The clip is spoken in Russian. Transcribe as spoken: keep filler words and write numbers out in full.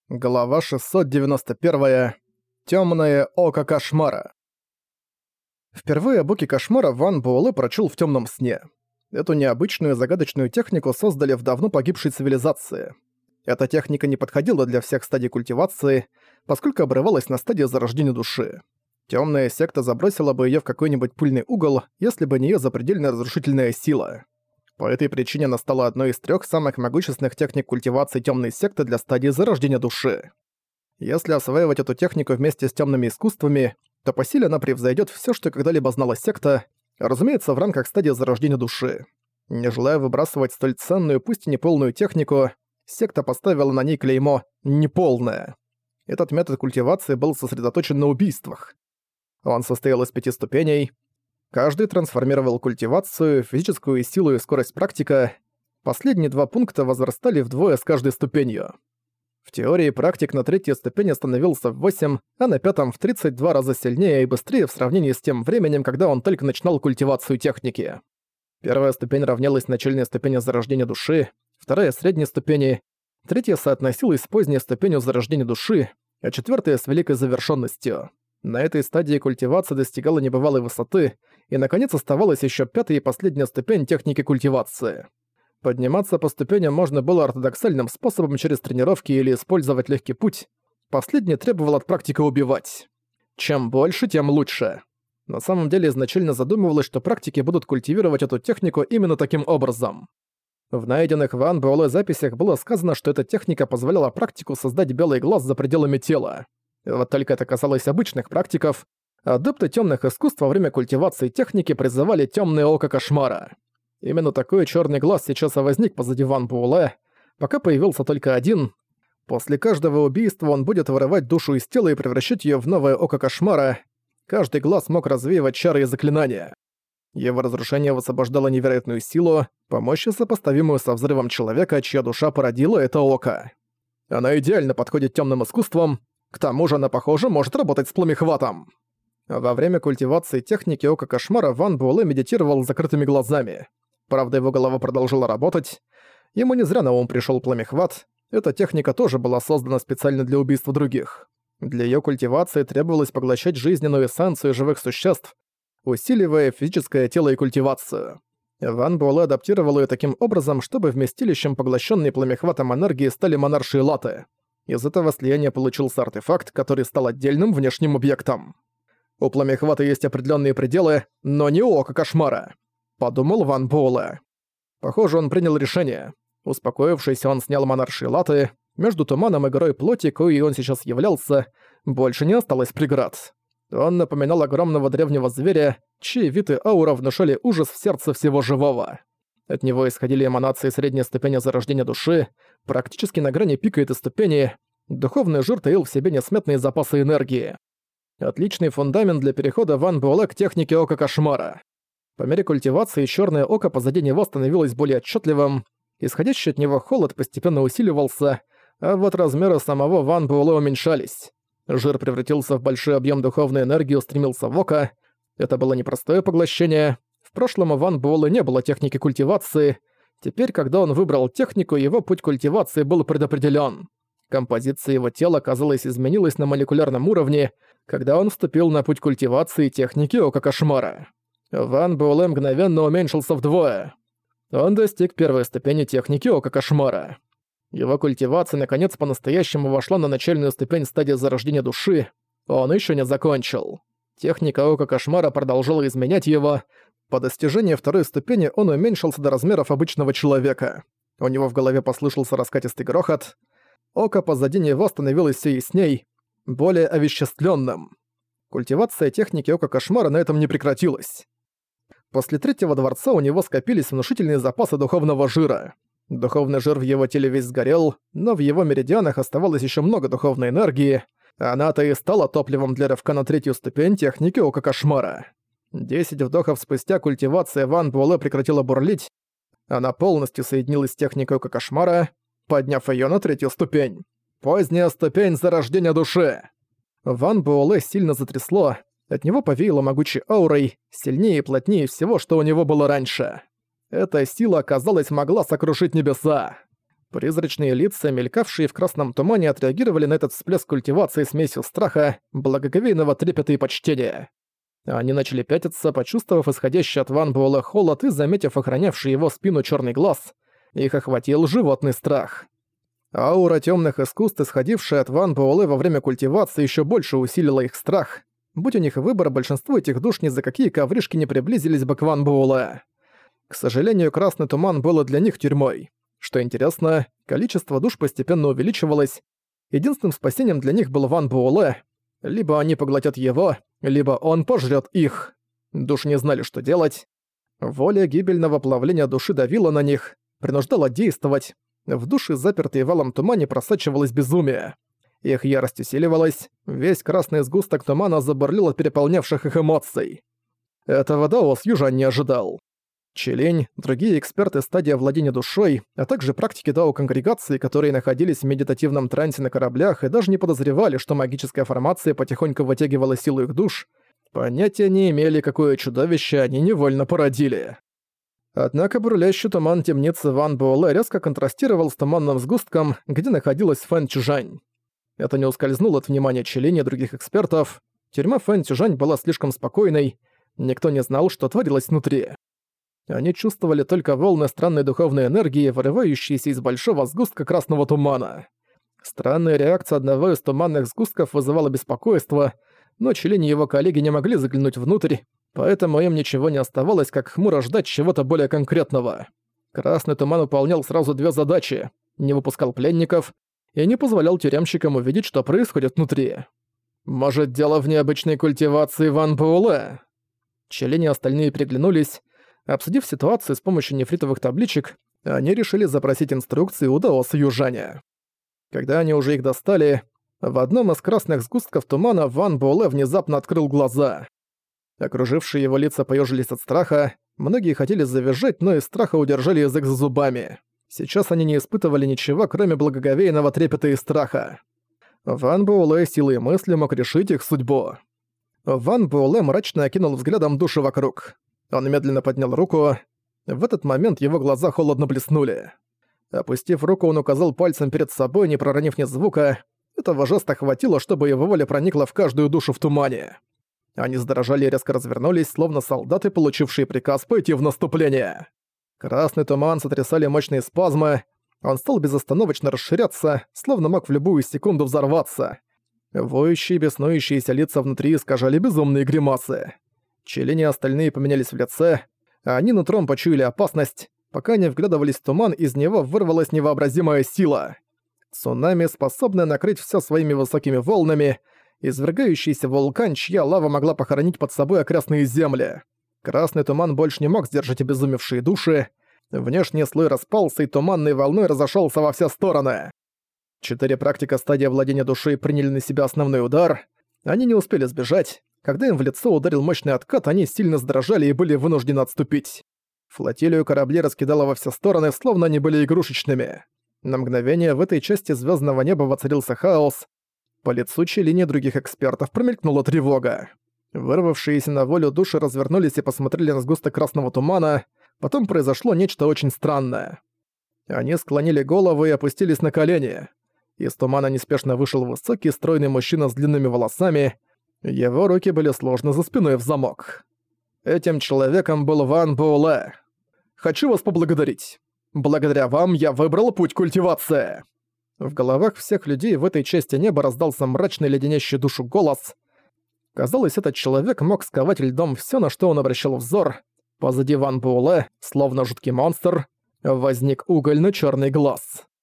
Глава шестьсот девяносто один. Тёмное око кошмара. Впервые о боге кошмара Ван Буэлэ прочел в тёмном сне. Эту необычную загадочную технику создали в давно погибшей цивилизации. Эта техника не подходила для всех стадий культивации, поскольку обрывалась на стадии зарождения души. Тёмная секта забросила бы её в какой-нибудь пыльный угол, если бы не её запредельная разрушительная сила. По этой причине она стала одной из трёх самых могущественных техник культивации тёмной секты для стадии зарождения души. Если осваивать эту технику вместе с тёмными искусствами, то по силе она превзойдёт всё, что когда-либо знала секта, разумеется, в рамках стадии зарождения души. Не желая выбрасывать столь ценную, пусть и неполную технику, секта поставила на ней клеймо «неполная». Этот метод культивации был сосредоточен на убийствах. Он состоял из пяти ступеней. Каждый трансформировал культивацию, физическую силу и скорость практика. Последние два пункта возрастали вдвое с каждой ступенью. В теории практик на третьей ступени становился в восемь, а на пятом в тридцать два раза сильнее и быстрее в сравнении с тем временем, когда он только начинал культивацию техники. Первая ступень равнялась начальной ступени зарождения души, вторая — средней ступени, третья соотносилась с поздней ступенью зарождения души, а четвертая — с великой завершенностью. На этой стадии культивация достигала небывалой высоты, и, наконец, оставалась еще пятая и последняя ступень техники культивации. Подниматься по ступеням можно было ортодоксальным способом через тренировки или использовать легкий путь. Последний требовал от практика убивать. Чем больше, тем лучше. На самом деле изначально задумывалось, что практики будут культивировать эту технику именно таким образом. В найденных Ван Буэлэ записях было сказано, что эта техника позволяла практику создать белый глаз за пределами тела. Вот только это касалось обычных практиков. Адепты тёмных искусств во время культивации техники призывали тёмное око кошмара. Именно такой чёрный глаз сейчас и возник позади Ван Буэлэ, пока появился только один. После каждого убийства он будет вырывать душу из тела и превращать её в новое око кошмара. Каждый глаз мог развеивать чары и заклинания. Его разрушение высвобождало невероятную силу, по мощи сопоставимую со взрывом человека, чья душа породила это око. Она идеально подходит тёмным искусствам, к тому же она, похоже, может работать с пламехватом. Во время культивации техники ока кошмара Ван Буэлэ медитировал с закрытыми глазами. Правда, его голова продолжила работать. Ему не зря на ум пришёл пламехват. Эта техника тоже была создана специально для убийства других. Для её культивации требовалось поглощать жизненную эссенцию живых существ, усиливая физическое тело и культивацию. Ван Буэлэ адаптировал её таким образом, чтобы вместилищем поглощённой пламехватом энергии стали монаршие латы. Из этого слияния получился артефакт, который стал отдельным внешним объектом. У пламехвата есть определённые пределы, но не у ока кошмара, подумал Ван Буэлэ. Похоже, он принял решение. Успокоившись, он снял монаршие латы. Между туманом и горой плоти, коей он сейчас являлся, больше не осталось преград. Он напоминал огромного древнего зверя, чьи вид и аура внушали ужас в сердце всего живого. От него исходили эманации средней ступени зарождения души, практически на грани пика этой ступени. Духовный жир таил в себе несметные запасы энергии. Отличный фундамент для перехода Ван Буэлэ к технике ока кошмара. По мере культивации чёрное око позади него становилось более отчётливым, исходящий от него холод постепенно усиливался, а вот размеры самого Ван Буэлэ уменьшались. Жир превратился в большой объём духовной энергии и устремился в око. Это было непростое поглощение. В прошлом у Ван Буэлэ не было техники культивации. Теперь, когда он выбрал технику, его путь культивации был предопределён. Композиция его тела, казалось, изменилась на молекулярном уровне, когда он вступил на путь культивации техники ока кошмара. Ван Буэлэ мгновенно уменьшился вдвое. Он достиг первой ступени техники ока кошмара. Его культивация, наконец, по-настоящему вошла на начальную ступень стадии зарождения души. Он ещё не закончил. Техника ока кошмара продолжала изменять его. По достижении второй ступени он уменьшился до размеров обычного человека. У него в голове послышался раскатистый грохот. Око позади него становилось всё ясней, более овеществлённым. Культивация техники ока кошмара на этом не прекратилась. После третьего дворца у него скопились внушительные запасы духовного жира. Духовный жир в его теле весь сгорел, но в его меридианах оставалось ещё много духовной энергии. Она-то и стала топливом для рывка на третью ступень техники ока кошмара. Десять вдохов спустя культивация Ван Буэлэ прекратила бурлить. Она полностью соединилась с техникой ока кошмара, подняв её на третью ступень. Поздняя ступень зарождения души. Ван Буэлэ сильно затрясло, от него повеяло могучей аурой, сильнее и плотнее всего, что у него было раньше. Эта сила, казалось, могла сокрушить небеса. Призрачные лица, мелькавшие в красном тумане, отреагировали на этот всплеск культивации смесью страха, благоговейного трепета и почтения. Они начали пятиться, почувствовав исходящий от Ван Буэлэ холод и заметив охранявший его спину черный глаз. Их охватил животный страх. Аура темных искусств, исходившая от Ван Буэлэ во время культивации, еще больше усилила их страх. Будь у них выбор, большинство этих душ ни за какие ковришки не приблизились бы к Ван Буэлэ. К сожалению, красный туман было для них тюрьмой. Что интересно, количество душ постепенно увеличивалось. Единственным спасением для них был Ван Буэлэ. Либо они поглотят его, либо он пожрет их. Души не знали, что делать. Воля гибельного плавления души давила на них, принуждала действовать. В души, запертые валом тумане, просачивалось безумие. Их ярость усиливалась, весь красный сгусток тумана забурлил от переполнявших их эмоций. Этого Даос Южан не ожидал. Челень, другие эксперты стадии владения душой, а также практики Дао-конгрегации, которые находились в медитативном трансе на кораблях и даже не подозревали, что магическая формация потихоньку вытягивала силу их душ, понятия не имели, какое чудовище они невольно породили. Однако бурлящий туман темницы Ван Буэлэ резко контрастировал с туманным сгустком, где находилась Фэн Чжань. Это не ускользнуло от внимания Челени и других экспертов. Тюрьма Фэн Чжань была слишком спокойной, никто не знал, что творилось внутри. Они чувствовали только волны странной духовной энергии, вырывающиеся из большого сгустка красного тумана. Странная реакция одного из туманных сгустков вызывала беспокойство, но Челень и его коллеги не могли заглянуть внутрь, поэтому им ничего не оставалось, как хмуро ждать чего-то более конкретного. Красный туман выполнял сразу две задачи — не выпускал пленников и не позволял тюремщикам увидеть, что происходит внутри. «Может, дело в необычной культивации Ван Буэлэ?» Челень и остальные приглянулись. Обсудив ситуацию с помощью нефритовых табличек, они решили запросить инструкции у Даоса Южаня. Когда они уже их достали, в одном из красных сгустков тумана Ван Буэлэ внезапно открыл глаза. Окружившие его лица поежились от страха, многие хотели завизжать, но из страха удержали язык за зубами. Сейчас они не испытывали ничего, кроме благоговейного трепета и страха. Ван Буэлэ силой мысли мог решить их судьбу. Ван Буэлэ мрачно окинул взглядом души вокруг. Он медленно поднял руку. В этот момент его глаза холодно блеснули. Опустив руку, он указал пальцем перед собой, не проронив ни звука. Этого жеста хватило, чтобы его воля проникла в каждую душу в тумане. Они задрожали и резко развернулись, словно солдаты, получившие приказ пойти в наступление. Красный туман сотрясали мощные спазмы. Он стал безостановочно расширяться, словно мог в любую секунду взорваться. Воющие, беснующиеся лица внутри искажали безумные гримасы. Челени и остальные поменялись в лице, а они нутром почуяли опасность. Пока не вглядывались в туман, из него вырвалась невообразимая сила. Цунами, способная накрыть всё своими высокими волнами, извергающийся вулкан, чья лава могла похоронить под собой окрестные земли. Красный туман больше не мог сдержать обезумевшие души. Внешний слой распался, и туманной волной разошёлся во все стороны. Четыре практика стадии владения душой приняли на себя основной удар. Они не успели сбежать. Когда им в лицо ударил мощный откат, они сильно задрожали и были вынуждены отступить. Флотилию кораблей раскидало во все стороны, словно они были игрушечными. На мгновение в этой части звездного неба воцарился хаос. По лицу Челени других экспертов промелькнула тревога. Вырвавшиеся на волю души развернулись и посмотрели на сгусток красного тумана. Потом произошло нечто очень странное. Они склонили головы и опустились на колени. Из тумана неспешно вышел высокий, стройный мужчина с длинными волосами. Его руки были сложены за спиной в замок. Этим человеком был Ван Буэлэ. «Хочу вас поблагодарить. Благодаря вам я выбрал путь культивации». В головах всех людей в этой части неба раздался мрачный леденящий душу голос. Казалось, этот человек мог сковать льдом всё, на что он обращал взор. Позади Ван Буэлэ, словно жуткий монстр, возник угольно-чёрный глаз.